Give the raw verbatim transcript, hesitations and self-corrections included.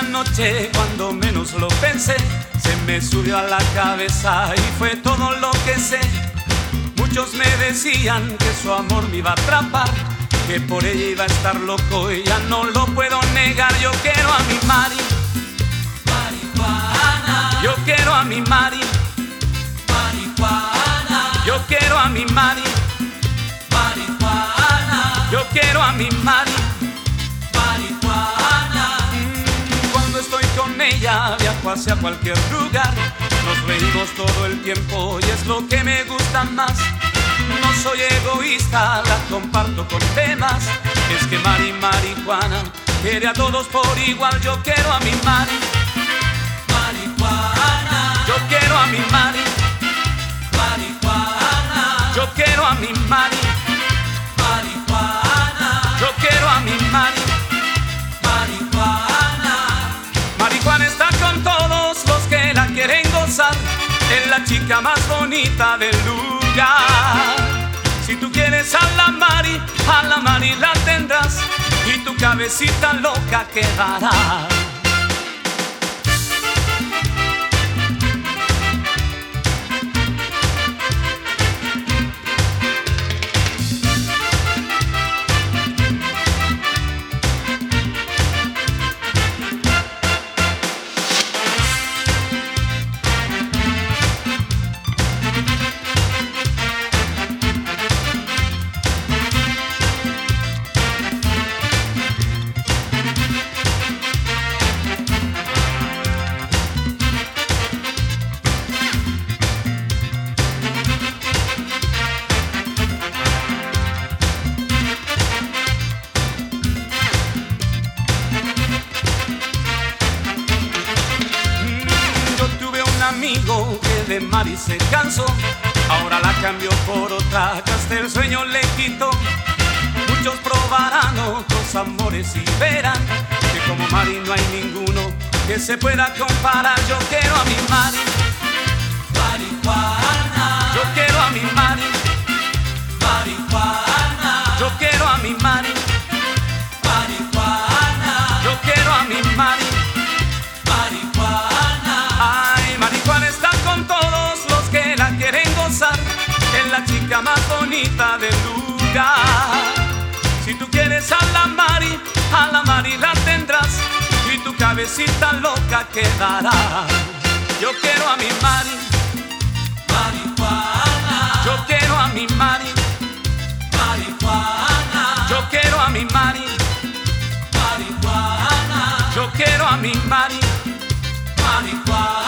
noche, cuando menos lo pensé, se me subió a la cabeza y fue todo lo que sé. Muchos me decían que su amor me iba a atrapar, que por ella iba a estar loco y ya no lo puedo negar. Yo quiero a mi Mari, marihuana. Yo quiero a mi Mari, marihuana. Yo quiero a mi Mari, marihuana. Yo quiero a mi Mari, marihuana. Mm, cuando estoy con ella viajo hacia cualquier lugar. Nos reímos todo el tiempo y es lo que me gusta más. No soy egoísta, la comparto con demás. Es que Mari marihuana quiere a todos por igual. Yo quiero a mi Mari, marihuana. Yo quiero a mi Mari, marihuana. Yo quiero a mi Mari, marihuana. Yo quiero a mi Mari, marihuana. Marihuana está con todos los que la quieren gozar. Es la chica más bonita del lugar. Si tú quieres a la Mari, a la Mari la tendrás y tu cabecita loca quedará. Amigo que de Mari se cansó, ahora la cambió por otra que hasta el sueño le quitó. Muchos probarán otros amores y verán que como Mari no hay ninguno que se pueda comparar. Yo quiero a mi Mari, marihuana. Yo quiero a mi Mari, marihuana. Yo quiero a mi Mari, marihuana. Yo quiero a mi Mari, es la chica más bonita del lugar. Si tú quieres a la Mari, a la Mari la tendrás y tu cabecita loca quedará. Yo quiero a mi Mari, marihuana. Yo quiero a mi Mari, marihuana. Yo quiero a mi Mari, marihuana. Yo quiero a mi Mari, marihuana.